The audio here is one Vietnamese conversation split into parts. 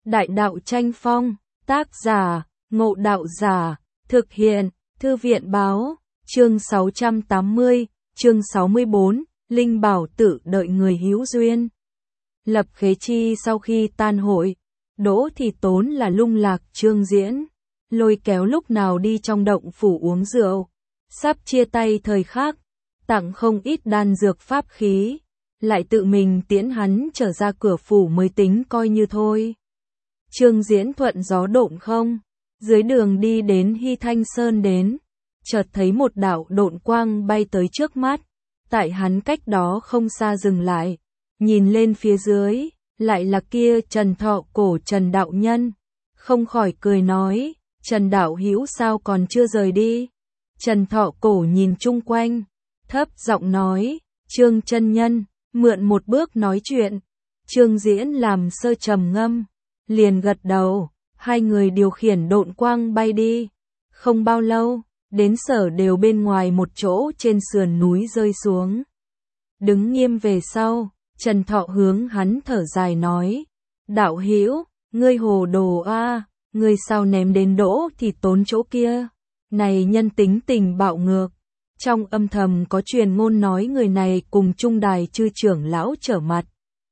Đại đạo tranh phong, tác giả, Ngộ Đạo Giả, thực hiện, Thư viện báo, chương 680, chương 64, Linh Bảo Tử đợi người hữu duyên. Lập Khế Chi sau khi tan hội, Đỗ Thị Tốn là lung lạc Trương Diễn, lôi kéo lúc nào đi trong động phủ uống rượu, sắp chia tay thời khắc, tặng không ít đan dược pháp khí, lại tự mình tiễn hắn trở ra cửa phủ mới tính coi như thôi. Trương Diễn thuận gió độn không, dưới đường đi đến Hy Thanh Sơn đến, chợt thấy một đạo độn quang bay tới trước mắt, tại hắn cách đó không xa dừng lại, nhìn lên phía dưới, lại là kia Trần Thọ Cổ Trần đạo nhân, không khỏi cười nói, Trần đạo hữu sao còn chưa rời đi? Trần Thọ Cổ nhìn chung quanh, thấp giọng nói, Trương chân nhân, mượn một bước nói chuyện. Trương Diễn làm sơ trầm ngâm, liền gật đầu, hai người điều khiển độn quang bay đi. Không bao lâu, đến Sở Đều bên ngoài một chỗ trên sườn núi rơi xuống. Đứng nghiêm về sau, Trần Thọ hướng hắn thở dài nói, đạo hữu, ngươi hồ đồ a, ngươi sao ném đến Đỗ Thị Tốn chỗ kia, này nhân tính tình bạo ngược. Trong âm thầm có truyền ngôn nói người này cùng Trung Đài chư trưởng lão trở mặt.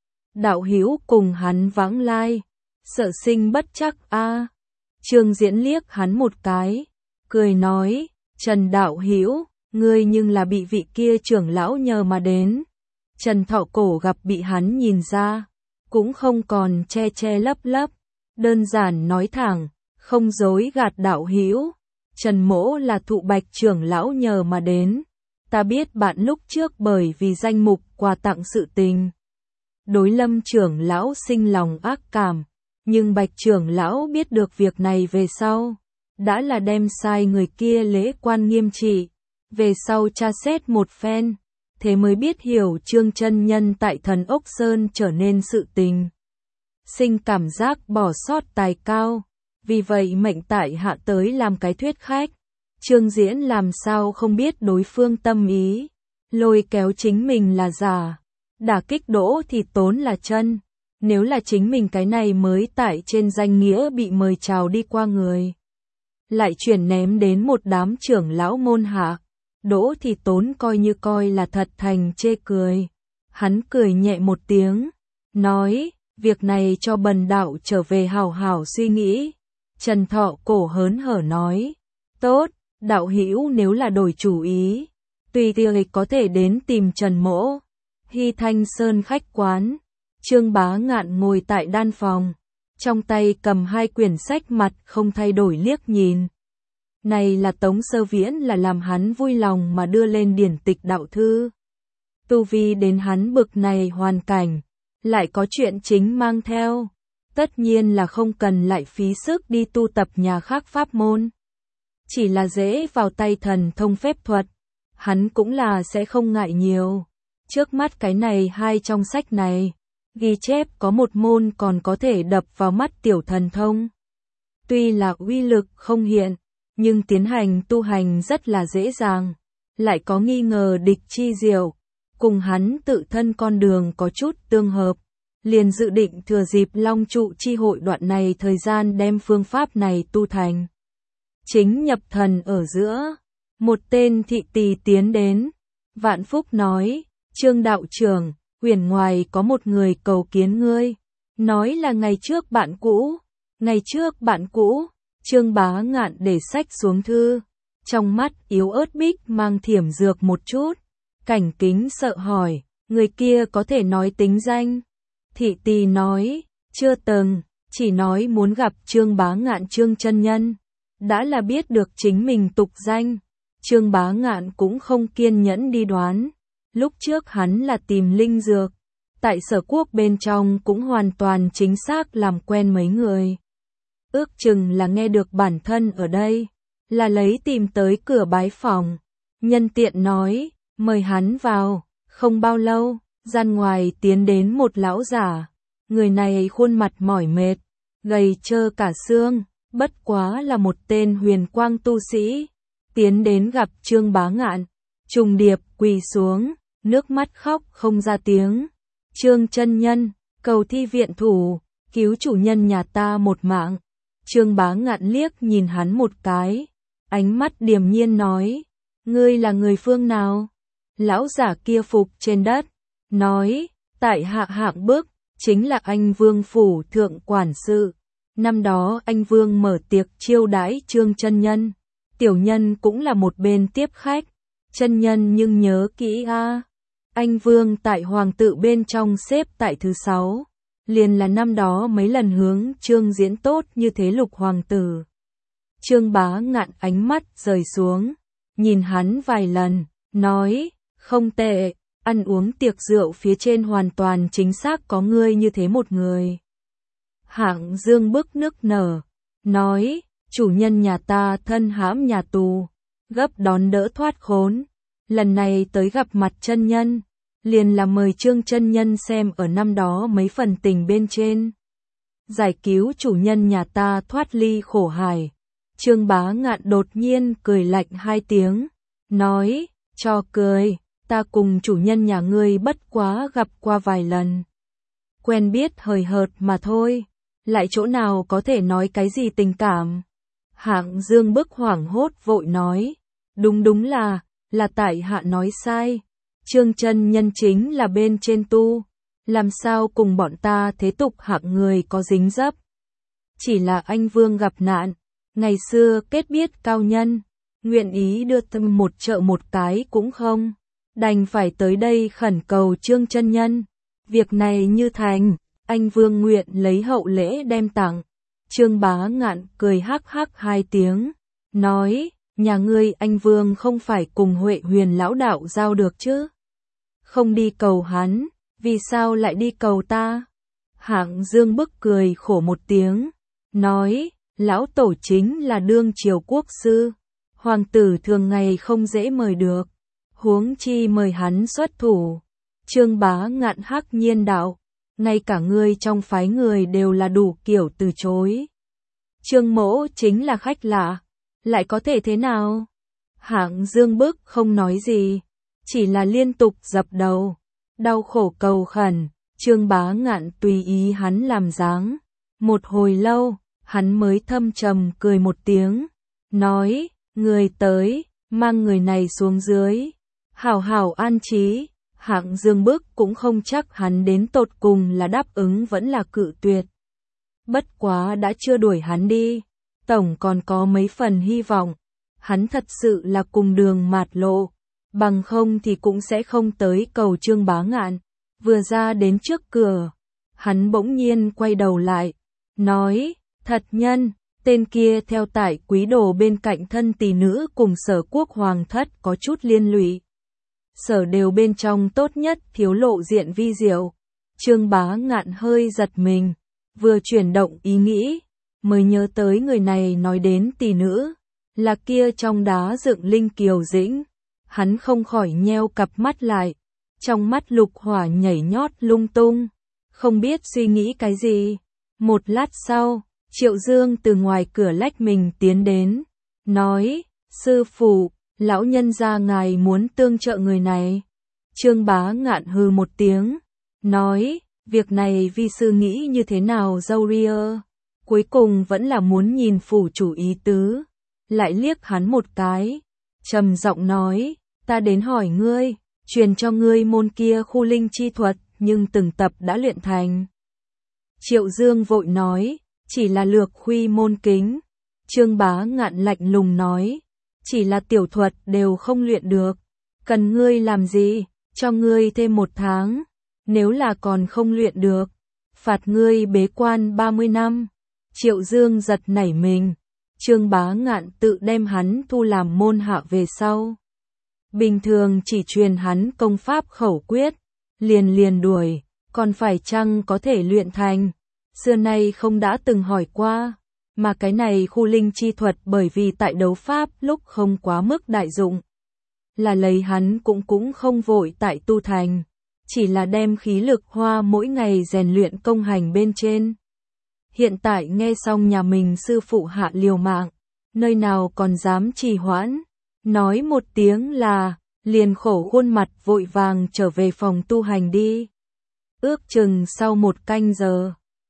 Đạo hữu cùng hắn vãng lai, sợ sinh bất chắc a. Trương Diễn liếc hắn một cái, cười nói, Trần đạo hữu, ngươi nhưng là bị vị kia trưởng lão nhờ mà đến. Trần Thọ Cổ gặp bị hắn nhìn ra, cũng không còn che che lấp lấp, đơn giản nói thẳng, không dối gạt đạo hữu. Trần mỗ là Thụ Bạch trưởng lão nhờ mà đến, ta biết bạn lúc trước bởi vì danh mục quà tặng sự tình. Đối Lâm trưởng lão sinh lòng ác cảm, nhưng Bạch trưởng lão biết được việc này về sau, đã là đem sai người kia lễ quan nghiêm trị, về sau tra xét một phen, thế mới biết hiểu Trương chân nhân tại Thần Ốc Sơn trở nên sự tình. Sinh cảm giác bỏ sót tài cao. Vì vậy mệnh tại hạ tới làm cái thuyết khách. Trương Diễn làm sao không biết đối phương tâm ý, lôi kéo chính mình là giả, đả kích Đỗ Thị Tốn là chân. Nếu là chính mình cái này mới tại trên danh nghĩa bị mời chào đi qua người, lại chuyển ném đến một đám trưởng lão môn hạ, Đỗ Thị Tốn coi là thật thành chê cười. Hắn cười nhẹ một tiếng, nói, việc này cho bần đạo trở về hảo hảo suy nghĩ. Trần Thọ Cổ hớn hở nói, tốt, đạo hữu nếu là đổi chủ ý, tùy tiệc có thể đến tìm Trần mỗ. Hy Thanh Sơn khách quán, Trương Bá Ngạn ngồi tại đan phòng, trong tay cầm hai quyển sách, mặt không thay đổi liếc nhìn. Này là Tống Sơ Viễn là làm hắn vui lòng mà đưa lên điển tịch đạo thư. Tu vi đến hắn bực này hoàn cảnh, lại có chuyện chính mang theo. Tất nhiên là không cần lại phí sức đi tu tập nhà khác pháp môn. Chỉ là dễ vào tay thần thông phép thuật, hắn cũng là sẽ không ngại nhiều. Trước mắt cái này hai trong sách này, ghi chép có một môn còn có thể đập vào mắt tiểu thần thông. Tuy là uy lực không hiện, nhưng tiến hành tu hành rất là dễ dàng, lại có nghi ngờ địch chi diệu, cùng hắn tự thân con đường có chút tương hợp. Liền dự định thừa dịp Long Trụ chi hội đoạn này thời gian đem phương pháp này tu thành. Chính nhập thần ở giữa, một tên thị tỳ tiến đến. Vạn Phúc nói, Trương đạo trưởng, huyền ngoài có một người cầu kiến ngươi, nói là ngày trước bạn cũ. Ngày trước bạn cũ. Trương Bá Ngạn để sách xuống thư, trong mắt yếu ớt bích mang thiểm dược một chút, cảnh kính sợ hỏi, người kia có thể nói tính danh? Thị tỳ nói, chưa từng, chỉ nói muốn gặp Trương Bá Ngạn Trương chân nhân. Đã là biết được chính mình tục danh, Trương Bá Ngạn cũng không kiên nhẫn đi đoán. Lúc trước hắn là tìm linh dược, tại Sở Quốc bên trong cũng hoàn toàn chính xác làm quen mấy người. Ước chừng là nghe được bản thân ở đây, là lấy tìm tới cửa bái phòng. Nhân tiện nói, mời hắn vào. Không bao lâu, gian ngoài tiến đến một lão giả. Người này khuôn mặt mỏi mệt, gầy trơ cả xương, bất quá là một tên huyền quang tu sĩ. Tiến đến gặp Trương Bá Ngạn, trùng điệp quỳ xuống, nước mắt khóc không ra tiếng. Trương chân nhân, cầu thi viện thủ, cứu chủ nhân nhà ta một mạng. Trương Bá Ngạn liếc nhìn hắn một cái, ánh mắt điềm nhiên nói, ngươi là người phương nào? Lão giả kia phục trên đất, nói, tại hạ Hạng Bức, chính là anh Vương phủ thượng quản sự. Năm đó anh Vương mở tiệc chiêu đãi Trương chân nhân, tiểu nhân cũng là một bên tiếp khách. Chân nhân nhưng nhớ kỹ a, anh Vương tại hoàng tự bên trong xếp tại thứ 6, liền là năm đó mấy lần hướng Trương diễn tốt như thế Lục hoàng tử. Trương Bá Ngạn ánh mắt rời xuống, nhìn hắn vài lần, nói, không tệ, ăn uống tiệc rượu phía trên hoàn toàn chính xác có ngươi như thế một người. Hạng Dương bức nức nở, nói, chủ nhân nhà ta thân hãm nhà tù, gấp đón đỡ thoát khốn, lần này tới gặp mặt chân nhân, liền là mời Trương chân nhân xem ở năm đó mấy phần tình bên trên. Giải cứu chủ nhân nhà ta thoát ly khổ hải. Trương Bá Ngạn đột nhiên cười lạnh 2 tiếng, nói, cho cười, ta cùng chủ nhân nhà ngươi bất quá gặp qua vài lần. Quen biết hời hợt mà thôi, lại chỗ nào có thể nói cái gì tình cảm. Hạng Dương bức hoảng hốt vội nói, đúng là tại hạ nói sai, Trương chân nhân chính là bên trên tu, làm sao cùng bọn ta thế tục hạng người có dính dấp. Chỉ là anh Vương gặp nạn, ngày xưa kết biết cao nhân, nguyện ý đưa tâm một trợ một cái cũng không, đành phải tới đây khẩn cầu Trương chân nhân. Việc này như thành, anh Vương nguyện lấy hậu lễ đem tặng. Trương Bá Ngạn cười hắc hắc 2 tiếng, nói, nhà ngươi anh Vương không phải cùng Huệ Huyền lão đạo giao được chứ? Không đi cầu hắn, vì sao lại đi cầu ta? Hạng Dương bức cười khổ một tiếng, nói, lão tổ chính là đương triều quốc sư, hoàng tử thường ngày không dễ mời được, huống chi mời hắn xuất thủ. Trương Bá Ngạn hắc nhiên đạo, ngay cả ngươi trong phái người đều là đủ kiểu từ chối. Trương mỗ chính là khách lạ, lại có thể thế nào? Hạng Dương bức không nói gì, chỉ là liên tục dập đầu, đau khổ cầu khẩn. Trương Bá Ngạn tùy ý hắn làm dáng, một hồi lâu, hắn mới thâm trầm cười một tiếng, nói, người tới, mang người này xuống dưới, hảo hảo an trí. Hạng Dương bức cũng không chắc hắn đến tột cùng là đáp ứng vẫn là cự tuyệt. Bất quá đã chưa đuổi hắn đi, tổng còn có mấy phần hy vọng, hắn thật sự là cùng đường mạt lộ, bằng không thì cũng sẽ không tới cầu Trương Bá Ngạn. Vừa ra đến trước cửa, hắn bỗng nhiên quay đầu lại, nói, thật nhân, tên kia theo tại quý đồ bên cạnh thân tỷ nữ cùng Sở quốc hoàng thất có chút liên lụy. Sở đều bên trong tốt nhất thiếu lộ diện vi diệu. Trương Bá Ngạn hơi giật mình, vừa chuyển động ý nghĩ, mới nhớ tới người này nói đến tỷ nữ, là kia trong đá dựng linh kiều dĩnh. Hắn không khỏi nheo cặp mắt lại, trong mắt lục hỏa nhảy nhót lung tung, không biết suy nghĩ cái gì. Một lát sau, Triệu Dương từ ngoài cửa lách mình tiến đến, nói, sư phụ, lão nhân gia ngài muốn tương trợ người này. Trương Bá Ngạn hừ một tiếng, nói, việc này vi sư nghĩ như thế nào dâu ria, cuối cùng vẫn là muốn nhìn phủ chủ ý tứ. Lại liếc hắn một cái, trầm giọng nói, ta đến hỏi ngươi, truyền cho ngươi môn kia khu linh chi thuật, nhưng từng tập đã luyện thành. Triệu Dương vội nói, chỉ là lược khuy môn kính. Trương Bá Ngạn lạnh lùng nói, chỉ là tiểu thuật đều không luyện được, cần ngươi làm gì, cho ngươi thêm 1 tháng, nếu là còn không luyện được, phạt ngươi bế quan 30 năm. Triệu Dương giật nảy mình, Trương Bá Ngạn tự đem hắn thu làm môn hạ về sau. Bình thường chỉ truyền hắn công pháp khẩu quyết, liền đuổi, còn phải chăng có thể luyện thành, xưa nay không đã từng hỏi qua. Mà cái này khu linh chi thuật bởi vì tại đấu pháp lúc không quá mức đại dụng, là lấy hắn cũng không vội tại tu thành, chỉ là đem khí lực hoa mỗi ngày rèn luyện công hành bên trên. Hiện tại nghe xong nhà mình sư phụ hạ liều mạng, nơi nào còn dám trì hoãn, nói một tiếng là, liền khổ khuôn mặt vội vàng trở về phòng tu hành đi. Ước chừng sau 1 canh giờ,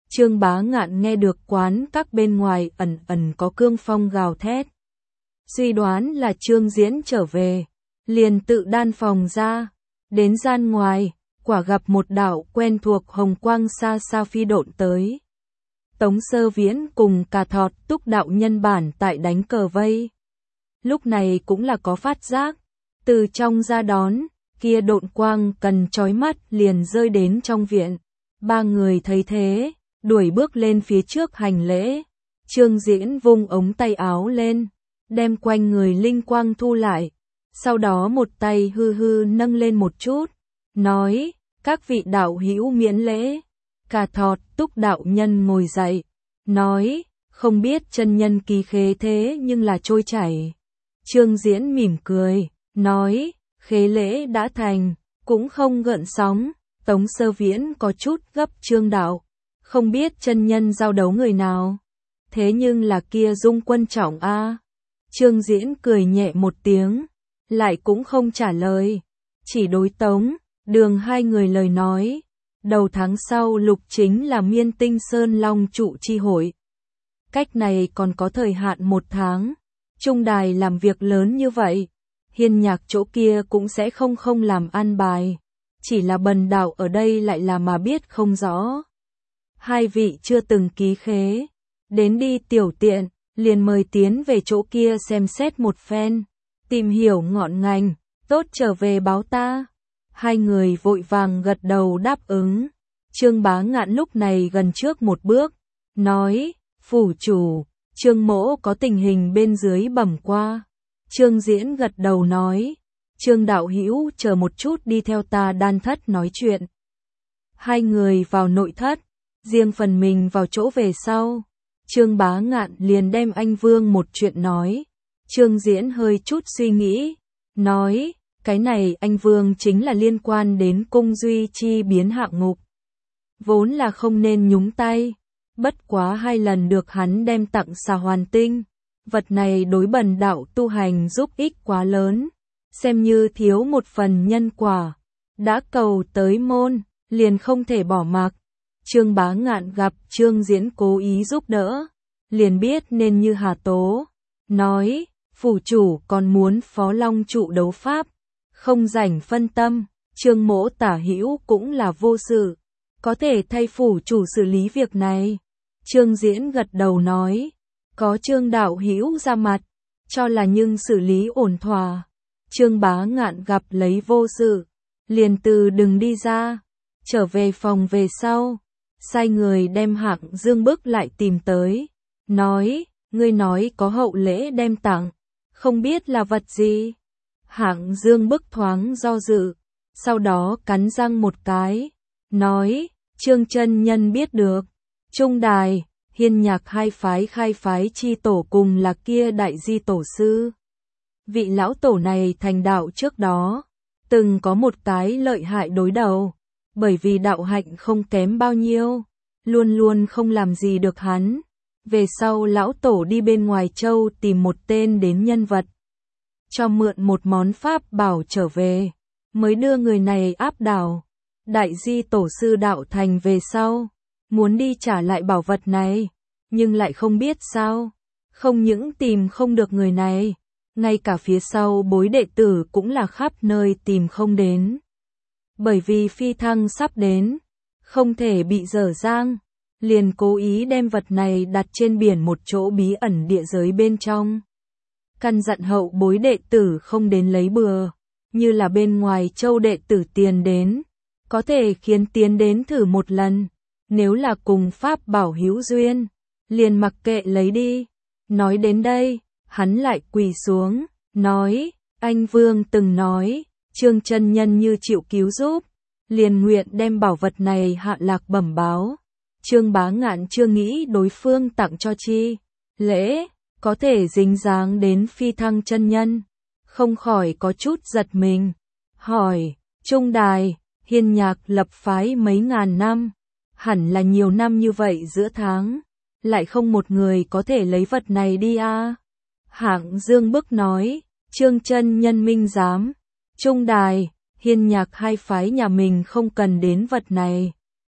Trương Bá Ngạn nghe được quán các bên ngoài ẩn ẩn có cương phong gào thét. Suy đoán là Trương Diễn trở về, liền tự đan phòng ra, đến gian ngoài, quả gặp một đạo quen thuộc hồng quang xa xa phi độn tới. Tống Sơ Viễn cùng Cà Thọt Túc đạo nhân bản tại đánh cờ vây. Lúc này cũng là có phát giác, từ trong ra đón, kia độn quang cần chói mắt liền rơi đến trong viện. Ba người thấy thế, đuổi bước lên phía trước hành lễ. Trương Diễn vung ống tay áo lên, đem quanh người linh quang thu lại, sau đó một tay hư hư nâng lên một chút, nói, các vị đạo hữu miễn lễ. Cà Thọt Túc đạo nhân ngồi dậy, nói, không biết chân nhân kỳ khế thế nhưng là trôi chảy. Trương Diễn mỉm cười, nói, khế lễ đã thành, cũng không gợn sóng. Tống Sơ Viễn có chút gấp Trương đạo, không biết chân nhân giao đấu người nào, thế nhưng là kia Dung Quân Trọng a. Trương Diễn cười nhẹ một tiếng, lại cũng không trả lời, chỉ đối Tống, Đường hai người lời nói. Đầu tháng sau lục chính là Miên Tinh Sơn Long trụ chi hội. Cách này còn có thời hạn 1 tháng. Trung đài làm việc lớn như vậy, Hiên Nhạc chỗ kia cũng sẽ không làm an bài. Chỉ là bần đạo ở đây lại là mà biết không rõ. Hai vị chưa từng ký khế, đến đi tiểu tiện, liền mời tiến về chỗ kia xem xét một phen, tìm hiểu ngọn ngành, tốt trở về báo ta. Hai người vội vàng gật đầu đáp ứng. Trương Bá Ngạn lúc này gần trước một bước, nói, phủ chủ, Trương mỗ có tình hình bên dưới bẩm qua. Trương Diễn gật đầu nói, Trương đạo hữu chờ một chút đi theo ta đan thất nói chuyện. Hai người vào nội thất, riêng phần mình vào chỗ về sau. Trương Bá Ngạn liền đem anh Vương một chuyện nói. Trương Diễn hơi chút suy nghĩ, nói, cái này anh Vương chính là liên quan đến cung duy chi biến hạng mục. Vốn là không nên nhúng tay, bất quá 2 lần được hắn đem tặng Xà Hoàn Tinh. Vật này đối bần đạo tu hành giúp ích quá lớn, xem như thiếu một phần nhân quả. Đã cầu tới môn, liền không thể bỏ mặc. Trương Bá Ngạn gặp Trương Diễn cố ý giúp đỡ, liền biết nên như hà tố. Nói, phủ chủ còn muốn phó long trụ đấu pháp, không rảnh phân tâm. Trương mỗ tả hữu cũng là vô sự, có thể thay phủ chủ xử lý việc này. Trương Diễn gật đầu nói, có Trương đạo hữu ra mặt, cho là nhưng xử lý ổn thỏa. Trương Bá Ngạn gặp lấy vô sự, liền từ đừng đi ra, trở về phòng về sau, sai người đem Hạng Dương bức lại tìm tới, nói, ngươi nói có hậu lễ đem tặng, không biết là vật gì. Hạng Dương bức thoáng do dự, sau đó cắn răng một cái, nói, Trương chân nhân biết được, Trung đài, Hiên Nhạc hai phái khai phái chi tổ cùng là kia đại di tổ sư. Vị lão tổ này thành đạo trước đó, từng có một cái lợi hại đối đầu, bởi vì đạo hạnh không kém bao nhiêu, luôn luôn không làm gì được hắn. Về sau lão tổ đi bên ngoài châu tìm một tên đến nhân vật, cho mượn một món pháp bảo trở về, mới đưa người này áp đảo. Đại di tổ sư đạo thành về sau, muốn đi trả lại bảo vật này, nhưng lại không biết sao, không những tìm không được người này, ngay cả phía sau bối đệ tử cũng là khắp nơi tìm không đến. Bởi vì phi thăng sắp đến, không thể bị dở dang, liền cố ý đem vật này đặt trên biển một chỗ bí ẩn địa giới bên trong. Căn dặn hậu bối đệ tử không đến lấy bừa, như là bên ngoài châu đệ tử tiền đến, có thể khiến tiến đến thử một lần, nếu là cùng pháp bảo hữu duyên, liền mặc kệ lấy đi. Nói đến đây, hắn lại quỳ xuống, nói, anh Vương từng nói, Trương chân nhân như chịu cứu giúp, liền nguyện đem bảo vật này hạ lạc bẩm báo. Trương Bá Ngạn chưa nghĩ đối phương tặng cho chi lễ, có thể dính dáng đến phi thăng chân nhân, không khỏi có chút giật mình, hỏi, Trung đài, Hiên Nhạc lập phái mấy ngàn năm, hẳn là nhiều năm như vậy giữa tháng, lại không một người có thể lấy vật này đi a. Hạng Dương bức nói, Trương chân nhân minh giám, Trung đài, Hiên Nhạc hai phái nhà mình không cần đến vật này,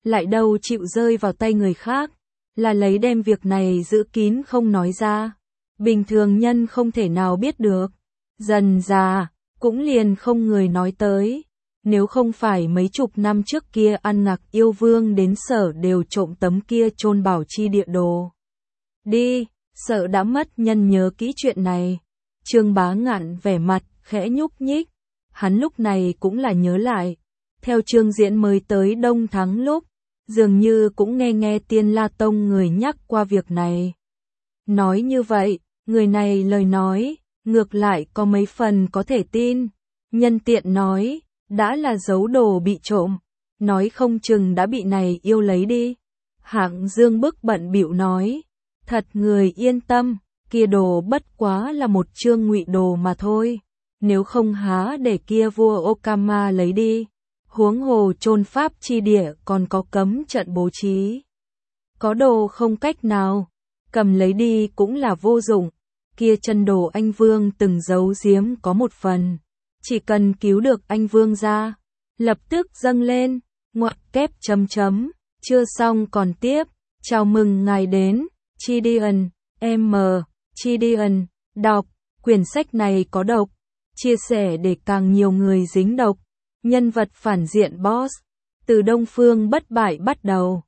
lại đâu chịu rơi vào tay người khác, là lấy đem việc này giữ kín không nói ra. Bình thường nhân không thể nào biết được. Dần già, cũng liền không người nói tới. Nếu không phải mấy chục năm trước kia Ăn Ngạc Yêu Vương đến Sở đều trộm tấm kia chôn bảo chi địa đồ đi, sợ đã mất nhân nhớ kỹ chuyện này. Trương Bá Ngạn vẻ mặt khẽ nhúc nhích, hắn lúc này cũng là nhớ lại. Theo Trương Diễn mới tới Đông Thắng lúc, dường như cũng nghe Tiên La Tông người nhắc qua việc này. Nói như vậy, người này lời nói, ngược lại có mấy phần có thể tin. Nhân tiện nói, đã là giấu đồ bị trộm, nói không chừng đã bị này yêu lấy đi. Hạng Dương bức bận bịu nói, thật người yên tâm, kia đồ bất quá là một chương ngụy đồ mà thôi, nếu không há để kia vua Okama lấy đi. Huống hồ chôn pháp chi địa còn có cấm trận bố trí. Có đồ không cách nào, cầm lấy đi cũng là vô dụng. Kia chân đồ anh Vương từng giấu giếm có một phần, chỉ cần cứu được anh Vương ra, lập tức dâng lên, ngoặc kép chấm chấm, chưa xong còn tiếp. Chào mừng ngài đến Chidian, Chidian, đọc, quyển sách này có độc, chia sẻ để càng nhiều người dính độc. Nhân vật phản diện boss, từ Đông Phương bất bại bắt đầu.